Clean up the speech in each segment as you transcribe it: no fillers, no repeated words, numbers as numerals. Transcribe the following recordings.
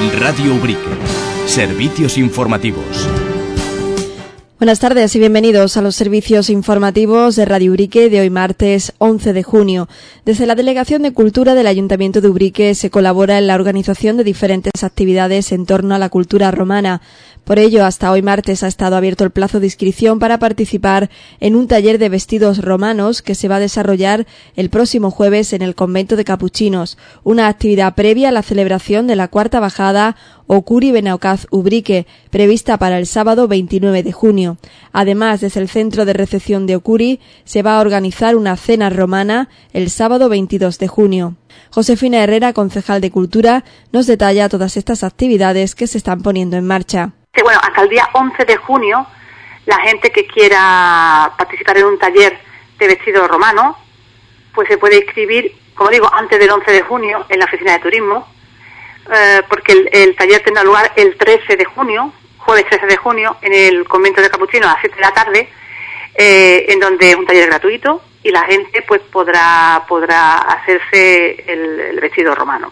Radio Ubrique. Servicios informativos. Buenas tardes y bienvenidos a los servicios informativos de Radio Ubrique de hoy martes 11 de junio. Desde la Delegación de Cultura del Ayuntamiento de Ubrique se colabora en la organización de diferentes actividades en torno a la cultura romana. Por ello, hasta hoy martes ha estado abierto el plazo de inscripción para participar en un taller de vestidos romanos que se va a desarrollar el próximo jueves en el Convento de Capuchinos, una actividad previa a la celebración de la cuarta bajada Ocuri Benaocaz Ubrique, prevista para el sábado 29 de junio. Además, desde el centro de recepción de Ocuri se va a organizar una cena romana el sábado 22 de junio. Josefina Herrera, concejal de Cultura, nos detalla todas estas actividades que se están poniendo en marcha. Bueno, hasta el día 11 de junio, la gente que quiera participar en un taller de vestido romano, pues se puede inscribir, como digo, antes del 11 de junio en la oficina de turismo, porque el taller tendrá lugar el 13 de junio, jueves 13 de junio, en el Convento de Capuchinos a las 7 de la tarde, en donde es un taller gratuito y la gente pues podrá hacerse el vestido romano.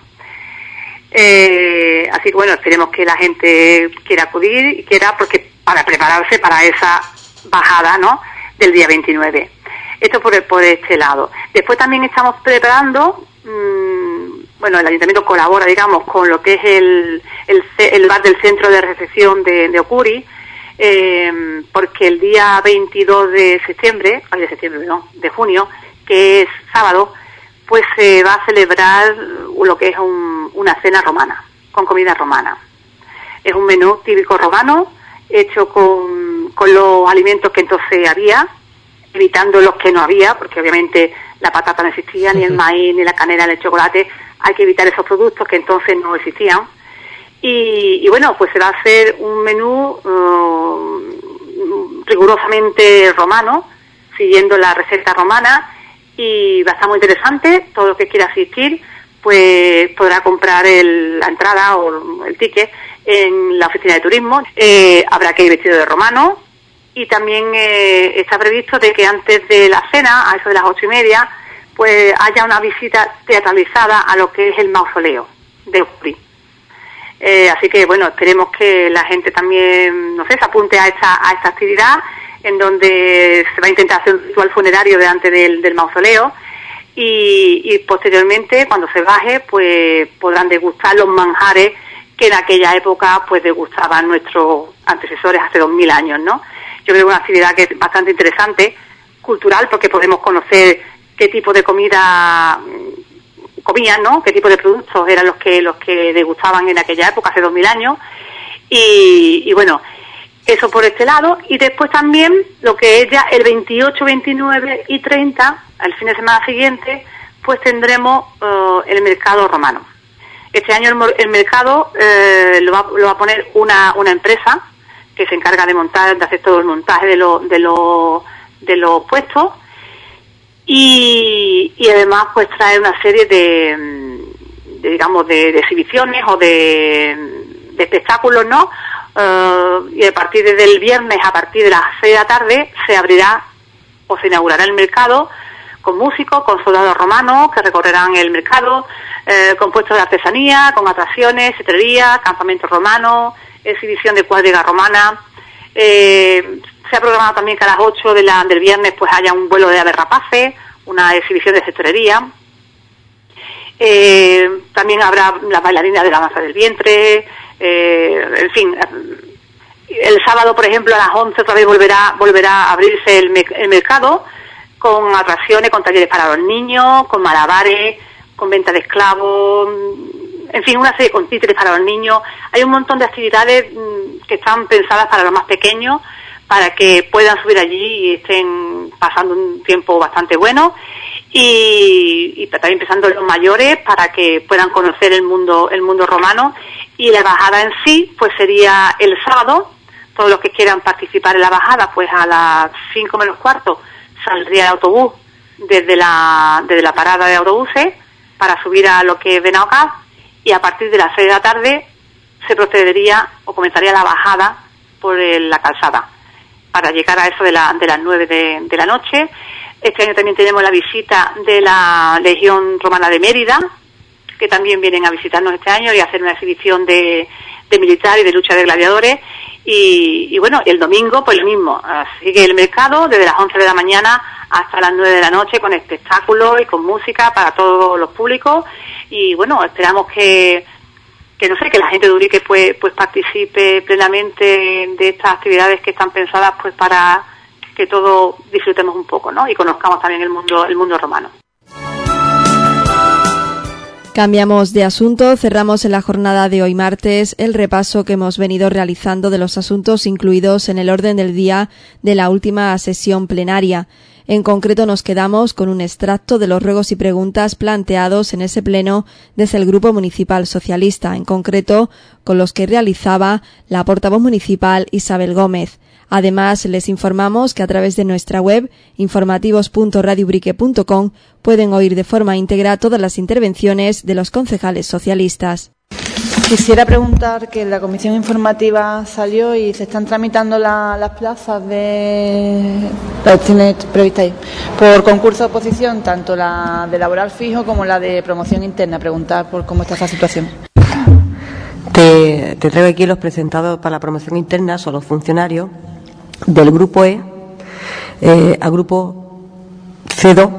Así que bueno, esperemos que la gente quiera acudir y quiera, porque para prepararse para esa bajada, ¿no?, del día 29. Esto por este lado. Después también estamos preparando, bueno, el ayuntamiento colabora, digamos, con lo que es el bar del centro de recepción de Ocuri, porque el día 22 de junio, que es sábado, pues se va a celebrar lo que es una cena romana, con comida romana. Es un menú típico romano, hecho con los alimentos que entonces había, evitando los que no había, porque obviamente la patata no existía, ni el maíz, ni la canela, ni el chocolate. Hay que evitar esos productos que entonces no existían. Y bueno, pues se va a hacer un menú rigurosamente romano, siguiendo la receta romana, y va a estar muy interesante. Todo el que quiera asistir pues podrá comprar la entrada o el ticket en la oficina de turismo. Habrá que ir vestido de romano, y también está previsto de que antes de la cena, a eso de las 8:30, pues haya una visita teatralizada a lo que es el mausoleo de Ocuri. Así que bueno, esperemos que la gente también, no sé, se apunte a esta actividad, en donde se va a intentar hacer un ritual funerario delante del mausoleo, y posteriormente, cuando se baje, pues podrán degustar los manjares que en aquella época pues degustaban nuestros antecesores hace 2000 años, ¿no? Yo creo que es una actividad que es bastante interesante, cultural, porque podemos conocer qué tipo de comida comían, ¿no?, qué tipo de productos eran los que degustaban en aquella época, hace 2000 años, y bueno, eso por este lado. Y después también lo que es ya el 28, 29 y 30, el fin de semana siguiente, pues tendremos el mercado romano. Este año el mercado lo va a poner una empresa que se encarga de hacer todo el montaje de los puestos, y además pues trae una serie de exhibiciones o de espectáculos, ¿no? Y a partir del viernes, a partir de las 6 de la tarde, se abrirá o se inaugurará el mercado con músicos, con soldados romanos que recorrerán el mercado, con puestos de artesanía, con atracciones, cetrería, campamentos romanos, exhibición de cuadriga romana. Se ha programado también que a las 8 del viernes pues haya un vuelo de aves rapaces, una exhibición de cetrería. También habrá las bailarinas de la danza del vientre, en fin. El sábado, por ejemplo, a las 11 otra vez volverá a abrirse el mercado, con atracciones, con talleres para los niños, con malabares, con venta de esclavos, en fin, una serie con títeres para los niños. Hay un montón de actividades que están pensadas para los más pequeños, para que puedan subir allí y estén pasando un tiempo bastante bueno, y también pensando en los mayores, para que puedan conocer el mundo romano. Y la bajada en sí pues sería el sábado. Todos los que quieran participar en la bajada, pues a las 5 menos cuarto saldría el autobús desde la parada de autobuses para subir a lo que es Benaocaz, y a partir de las 6 de la tarde se procedería o comenzaría la bajada por la calzada para llegar a eso de las 9 de la noche. Este año también tenemos la visita de la Legión Romana de Mérida, que también vienen a visitarnos este año y a hacer una exhibición de militar y de lucha de gladiadores. Y bueno, el domingo pues lo mismo, sigue el mercado desde las 11 de la mañana hasta las 9 de la noche con espectáculos y con música para todos los públicos. Y bueno, esperamos que no sé, que la gente de Ubrique pues participe plenamente de estas actividades que están pensadas pues para que todos disfrutemos un poco, ¿no? Y conozcamos también el mundo romano. Cambiamos de asunto, cerramos en la jornada de hoy martes el repaso que hemos venido realizando de los asuntos incluidos en el orden del día de la última sesión plenaria. En concreto nos quedamos con un extracto de los ruegos y preguntas planteados en ese pleno desde el Grupo Municipal Socialista, en concreto con los que realizaba la portavoz municipal Isabel Gómez. Además, les informamos que a través de nuestra web informativos.radioubrique.com pueden oír de forma íntegra todas las intervenciones de los concejales socialistas. Quisiera preguntar que la comisión informativa salió y se están tramitando las plazas previstas ahí por concurso de oposición, tanto la de laboral fijo como la de promoción interna. Preguntar por cómo está esa situación. Te traigo aquí los presentados para la promoción interna, son los funcionarios del grupo E al grupo C2,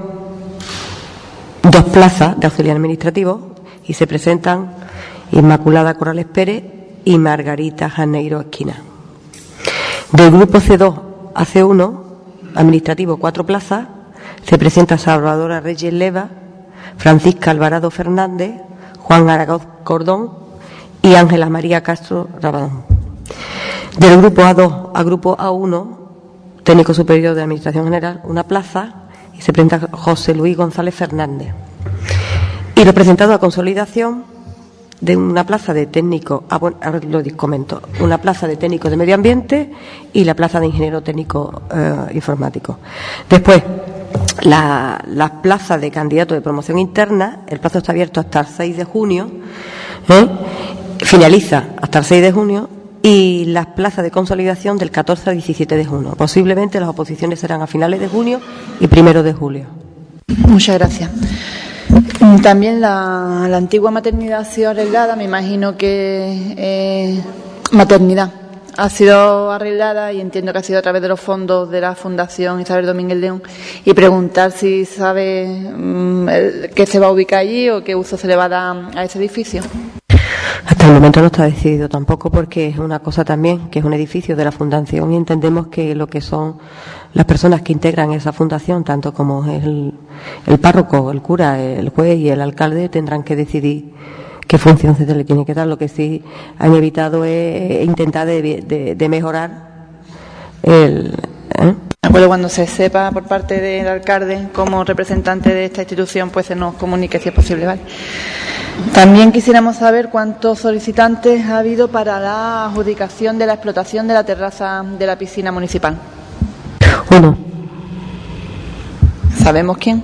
2 plazas de auxiliar administrativo, y se presentan Inmaculada Corrales Pérez y Margarita Janeiro Esquina. Del grupo C2 a C1, administrativo, 4 plazas, se presenta Salvadora Reyes Leva, Francisca Alvarado Fernández, Juan Aragón Cordón y Ángela María Castro Rabadón. Del grupo A2 al grupo A1, técnico superior de Administración General, 1 plaza, y se presenta José Luis González Fernández. Y los presentados a consolidación de una plaza de técnico, ahora lo comento, una plaza de técnico de medio ambiente y la plaza de ingeniero técnico informático. Después, las plazas de candidato de promoción interna, el plazo está abierto hasta el 6 de junio, finaliza hasta el 6 de junio, y las plazas de consolidación del 14 al 17 de junio. Posiblemente las oposiciones serán a finales de junio y 1 de julio. Muchas gracias. También la antigua maternidad ha sido arreglada, me imagino que maternidad ha sido arreglada y entiendo que ha sido a través de los fondos de la Fundación Isabel Domínguez León, y preguntar si sabe qué se va a ubicar allí o qué uso se le va a dar a ese edificio. Hasta el momento no está decidido tampoco, porque es una cosa también que es un edificio de la Fundación y entendemos que lo que son las personas que integran esa fundación, tanto como el párroco, el cura, el juez y el alcalde, tendrán que decidir qué función se le tiene que dar. Lo que sí han evitado es intentar de mejorar el... Bueno, cuando se sepa por parte del alcalde como representante de esta institución, pues se nos comunique si es posible, ¿vale? También quisiéramos saber cuántos solicitantes ha habido para la adjudicación de la explotación de la terraza de la piscina municipal. 1. ¿Sabemos quién?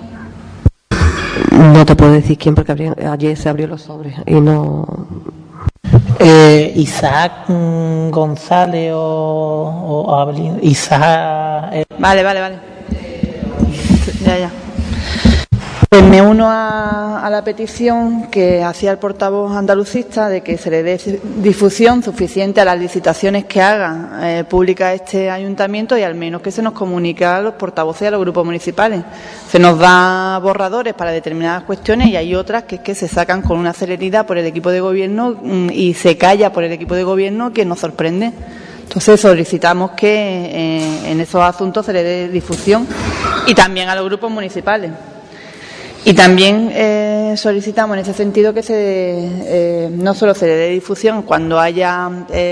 No te puedo decir quién, porque ayer se abrió los sobres y no... Isaac González o Isaac... Vale. Ya. Pues me uno a la petición que hacía el portavoz andalucista de que se le dé difusión suficiente a las licitaciones que haga pública este ayuntamiento, y al menos que se nos comunique a los portavoces y a los grupos municipales. Se nos da borradores para determinadas cuestiones y hay otras que es que se sacan con una celeridad por el equipo de gobierno y se calla por el equipo de gobierno, que nos sorprende. Entonces solicitamos que en esos asuntos se le dé difusión, y también a los grupos municipales. Y también solicitamos en ese sentido que no solo se le dé difusión cuando haya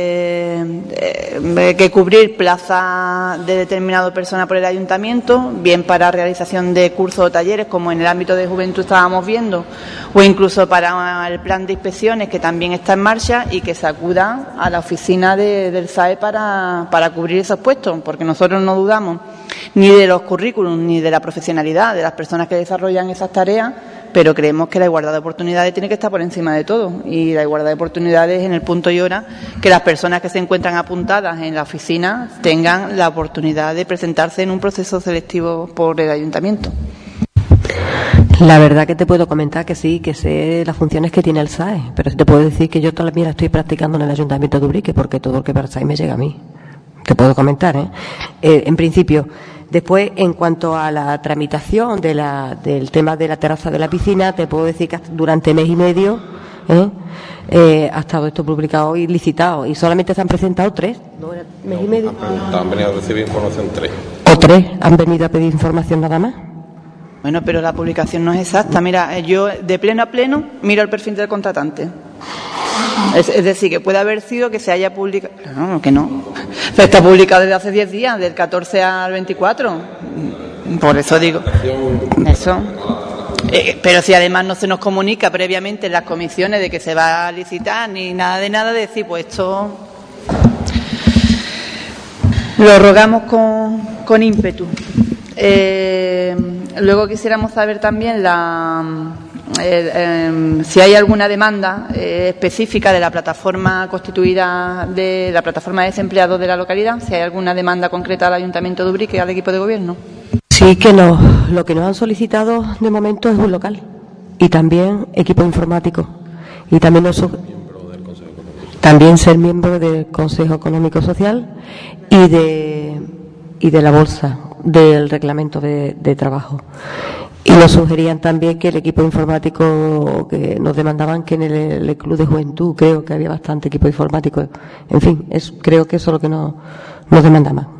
que cubrir plaza de determinada persona por el ayuntamiento, bien para realización de cursos o talleres, como en el ámbito de juventud estábamos viendo, o incluso para el plan de inspecciones, que también está en marcha, y que se acuda a la oficina del SAE para cubrir esos puestos, porque nosotros no dudamos ni de los currículums ni de la profesionalidad de las personas que desarrollan esas tareas, pero creemos que la igualdad de oportunidades tiene que estar por encima de todo, y la igualdad de oportunidades en el punto y hora que las personas que se encuentran apuntadas en la oficina tengan la oportunidad de presentarse en un proceso selectivo por el ayuntamiento. La verdad que te puedo comentar que sí, que sé las funciones que tiene el SAE, pero te puedo decir que yo todavía la estoy practicando en el Ayuntamiento de Ubrique, porque todo lo que para el SAE me llega a mí. Te puedo comentar, en principio. Después, en cuanto a la tramitación del tema de la terraza de la piscina, te puedo decir que durante mes y medio ha estado esto publicado y licitado, y solamente se han presentado 3, ¿no? ¿Mes y medio? Han venido a recibir información 3. ¿O 3 han venido a pedir información nada más? Bueno, pero la publicación no es exacta. Mira, yo de pleno a pleno miro el perfil del contratante. Es decir, que puede haber sido que se haya publicado... No, que no. Pero está publicado desde hace 10 días, del 14 al 24. Por eso digo... Eso. Pero si además no se nos comunica previamente en las comisiones de que se va a licitar, ni nada de nada, decir, pues esto... Lo rogamos con ímpetu. Luego quisiéramos saber también si hay alguna demanda específica de la plataforma constituida, de la plataforma de desempleados de la localidad, si hay alguna demanda concreta al Ayuntamiento de Ubrique y al equipo de gobierno. Sí, que lo que nos han solicitado de momento es un local y también equipo informático y también también ser miembro del Consejo Económico Social y de la bolsa del reglamento de trabajo. Y nos sugerían también que el equipo informático, que nos demandaban que en el Club de Juventud, creo que había bastante equipo informático. En fin, creo que eso es lo que nos demandaban.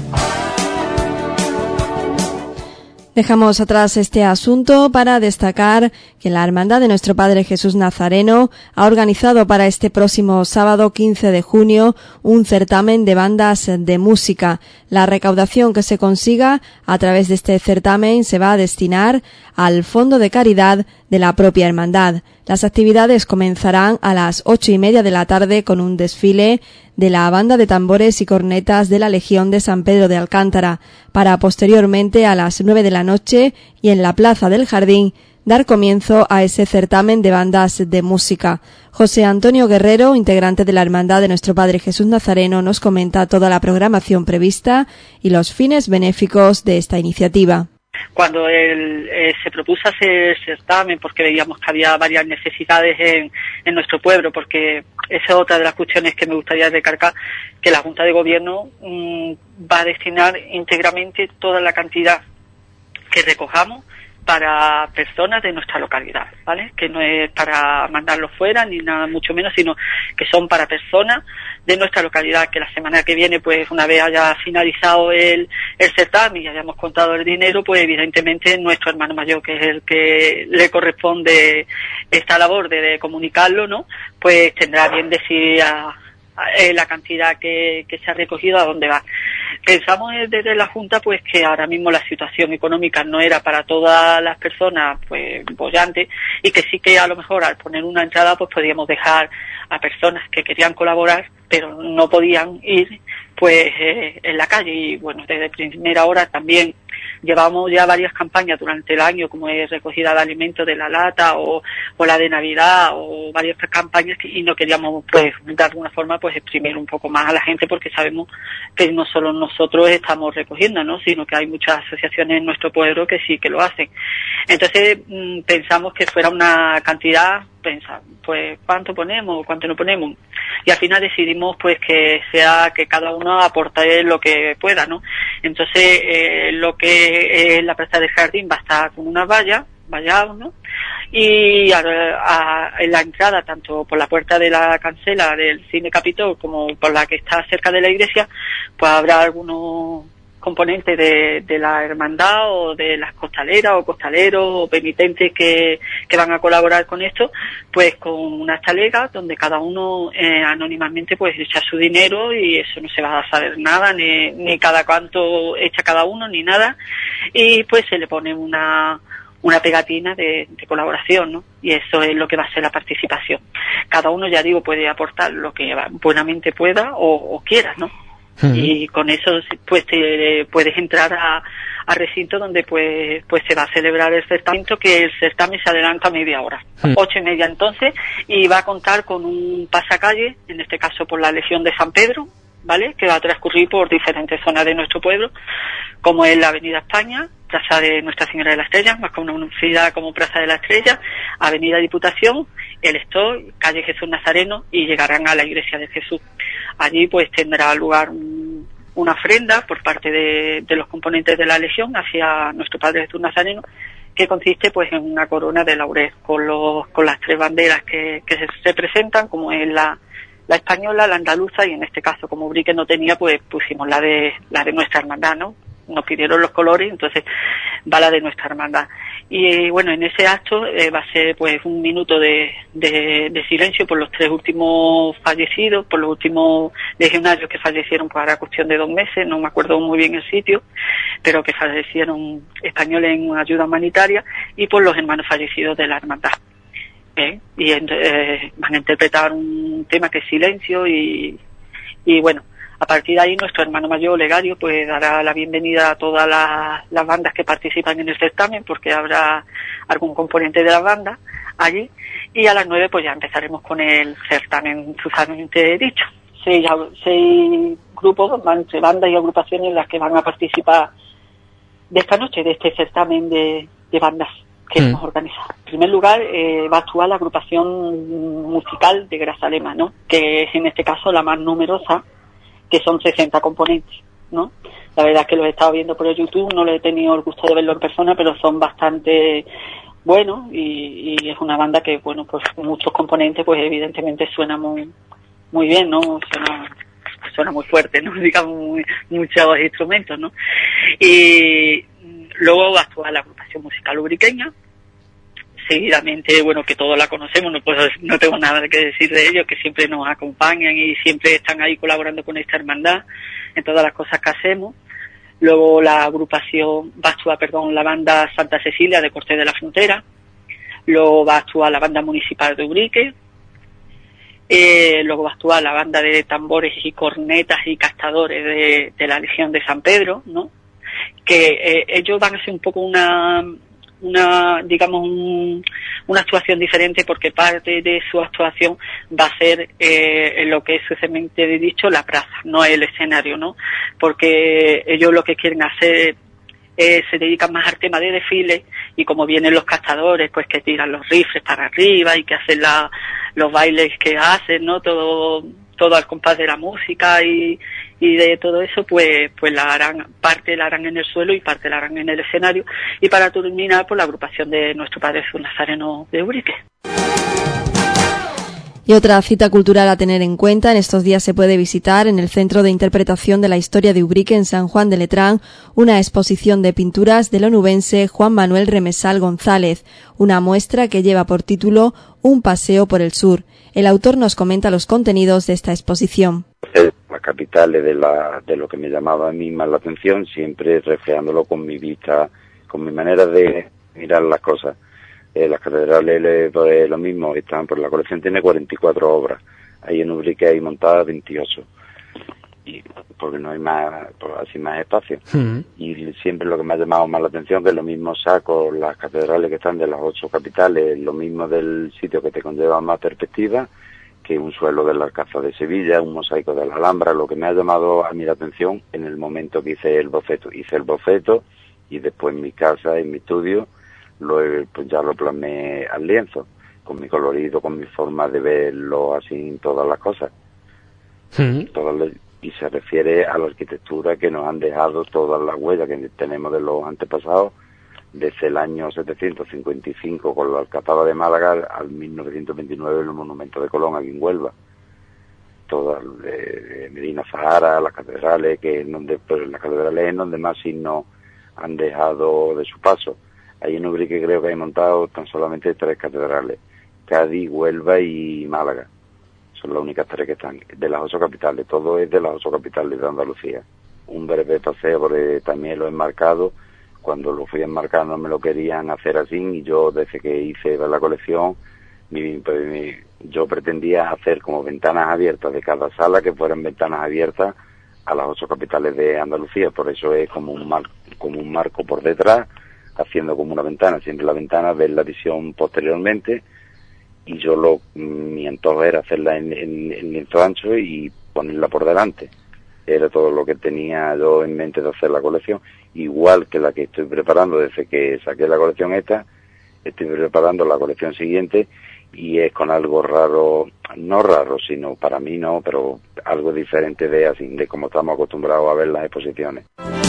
Dejamos atrás este asunto para destacar que la Hermandad de Nuestro Padre Jesús Nazareno ha organizado para este próximo sábado 15 de junio un certamen de bandas de música. La recaudación que se consiga a través de este certamen se va a destinar al Fondo de Caridad de la propia hermandad. Las actividades comenzarán a las 8:30 de la tarde con un desfile de la banda de tambores y cornetas de la Legión de San Pedro de Alcántara, para posteriormente a las 9 de la noche y en la Plaza del Jardín dar comienzo a ese certamen de bandas de música. José Antonio Guerrero, integrante de la Hermandad de Nuestro Padre Jesús Nazareno, nos comenta toda la programación prevista y los fines benéficos de esta iniciativa. Cuando se propuso hacer el certamen, porque veíamos que había varias necesidades en nuestro pueblo, porque esa es otra de las cuestiones que me gustaría recalcar, que la Junta de Gobierno va a destinar íntegramente toda la cantidad que recojamos para personas de nuestra localidad, ¿vale? Que no es para mandarlos fuera ni nada mucho menos, sino que son para personas de nuestra localidad, que la semana que viene, pues una vez haya finalizado el certamen y hayamos contado el dinero, pues evidentemente nuestro hermano mayor, que es el que le corresponde esta labor de comunicarlo, ¿no? Pues tendrá bien decir la cantidad que se ha recogido, a dónde va. Pensamos desde la Junta pues que ahora mismo la situación económica no era para todas las personas pues bollantes, y que sí que a lo mejor al poner una entrada pues podíamos dejar a personas que querían colaborar pero no podían ir pues en la calle. Y bueno, desde primera hora también llevamos ya varias campañas durante el año, como es recogida de alimentos de la lata o la de Navidad, o varias campañas, y no queríamos pues de alguna forma pues exprimir un poco más a la gente, porque sabemos que no solo nosotros estamos recogiendo, ¿no? Sino que hay muchas asociaciones en nuestro pueblo que sí que lo hacen. Entonces pensamos que fuera una cantidad, pues cuánto ponemos, cuánto no ponemos, y al final decidimos pues que sea que cada uno aporte lo que pueda, ¿no? Entonces lo que es la Plaza del Jardín va a estar con una vallados, ¿no? Y en la entrada, tanto por la puerta de la cancela del Cine Capitol como por la que está cerca de la iglesia, pues habrá algunos componentes de la hermandad o de las costaleras o costaleros o penitentes que van a colaborar con esto, pues con unas talegas donde cada uno anónimamente pues echa su dinero, y eso no se va a saber nada, ni cada cuánto echa cada uno, ni nada, y pues se le pone una pegatina de colaboración, ¿no? Y eso es lo que va a ser la participación. Cada uno, ya digo, puede aportar lo que buenamente pueda o quiera, ¿no? Y con eso pues te puedes entrar a recinto donde pues se va a celebrar el certamen, que el certamen se adelanta media hora, 8:30 entonces, y va a contar con un pasacalle, en este caso por la Legión de San Pedro, ¿vale? Que va a transcurrir por diferentes zonas de nuestro pueblo, como es la Avenida España, Plaza de Nuestra Señora de la Estrella, más conocida como Plaza de la Estrella, Avenida Diputación, el Store, calle Jesús Nazareno, y llegarán a la Iglesia de Jesús. Allí pues tendrá lugar una ofrenda por parte de los componentes de la Legión hacia nuestro Padre Jesús Nazareno, que consiste pues en una corona de laurel con las 3 banderas que se presentan, como es la española, la andaluza, y en este caso, como Ubrique no tenía, pues pusimos la de nuestra hermandad, ¿no? Nos pidieron los colores, entonces va la de nuestra hermandad. Y bueno, en ese acto va a ser pues un minuto de silencio por los 3 últimos fallecidos, por los últimos legionarios que fallecieron para cuestión de 2 meses, no me acuerdo muy bien el sitio, pero que fallecieron españoles en ayuda humanitaria, y por los hermanos fallecidos de la hermandad. Y van a interpretar un tema que es silencio, y bueno, a partir de ahí nuestro hermano mayor Olegario pues dará la bienvenida a todas las bandas que participan en el certamen, porque habrá algún componente de la banda allí, y a las 9 pues ya empezaremos con el certamen sucesivamente dicho. 6 grupos entre bandas y agrupaciones las que van a participar de esta noche, de este certamen de bandas que hemos organizado. En primer lugar va a actuar la agrupación musical de Grazalema, ¿no? Que es en este caso la más numerosa, que son 60 componentes, ¿no? La verdad es que los he estado viendo por el YouTube, no le he tenido el gusto de verlo en persona, pero son bastante buenos, y es una banda que, bueno, pues muchos componentes, pues evidentemente suena muy bien, ¿no? Suena muy fuerte, ¿no? Digamos, muchos instrumentos, ¿no? Y luego va a actuar la agrupación musical ubriqueña. Seguidamente, bueno, que todos la conocemos, no tengo nada que decir de ellos, que siempre nos acompañan y siempre están ahí colaborando con esta hermandad en todas las cosas que hacemos. Luego la banda Santa Cecilia de Cortés de la Frontera. Luego va a actuar la banda municipal de Ubrique. Luego va a actuar la banda de tambores y cornetas y castadores de la Legión de San Pedro, ¿no? Que ellos van a ser un poco una actuación diferente, porque parte de su actuación va a ser en lo que es sucesivamente dicho la plaza, no el escenario, ¿no? Porque ellos lo que quieren hacer se dedican más al tema de desfile, y como vienen los castadores, pues que tiran los rifles para arriba y que hacen los bailes que hacen, ¿no? Todo al compás de la música y de todo eso, pues parte la harán en el suelo y parte la harán en el escenario, y para terminar por la agrupación de nuestro Padre Jesús Nazareno de Ubrique. Y otra cita cultural a tener en cuenta: en estos días se puede visitar en el Centro de Interpretación de la Historia de Ubrique en San Juan de Letrán una exposición de pinturas del onubense Juan Manuel Remesal González, una muestra que lleva por título Un paseo por el sur. El autor nos comenta los contenidos de esta exposición. Las capitales de lo que me llamaba a mí más la atención, siempre reflejándolo con mi vista, con mi manera de mirar las cosas. Las catedrales, pues, lo mismo, la colección tiene 44 obras, ahí en Ubrique hay montadas 28, y porque no hay más espacio. Y siempre lo que me ha llamado más la atención, que lo mismo saco las catedrales que están de las 8 capitales, lo mismo del sitio que te conlleva más perspectiva, que un suelo del Alcázar de Sevilla, un mosaico de la Alhambra. Lo que me ha llamado a mí la atención en el momento que hice el boceto y después en mi casa, en mi estudio, pues ya lo plasmé al lienzo, con mi colorido, con mi forma de verlo, así, todas las cosas. Y se refiere a la arquitectura que nos han dejado todas las huellas que tenemos de los antepasados, desde el año 755 con la Alcazaba de Málaga al 1929 el Monumento de Colón aquí en Huelva. Todas Medina Zahara, las catedrales, las catedrales en donde más signos han dejado de su paso. Ahí en Ubrique creo que hay montado tan solamente 3 catedrales: Cádiz, Huelva y Málaga. Son las únicas 3 que están, de las 8 capitales. Todo es de las 8 capitales de Andalucía. Un breve paseo, porque también lo he enmarcado. Cuando lo fui a enmarcar no me lo querían hacer así, y yo desde que hice la colección, yo pretendía hacer como ventanas abiertas de cada sala, que fueran ventanas abiertas a las 8 capitales de Andalucía. Por eso es como un marco por detrás, haciendo como una ventana, siempre la ventana, ver la visión posteriormente, y mi antojo era hacerla en lienzo ancho y ponerla por delante, era todo lo que tenía yo en mente de hacer la colección, igual que la que estoy preparando desde que saqué la colección esta. Estoy preparando la colección siguiente y es con algo raro, no raro, sino para mí no, pero algo diferente de como estamos acostumbrados a ver las exposiciones.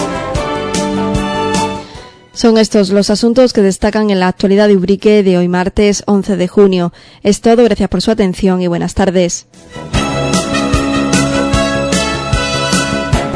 Son estos los asuntos que destacan en la actualidad de Ubrique de hoy martes 11 de junio. Es todo, gracias por su atención y buenas tardes.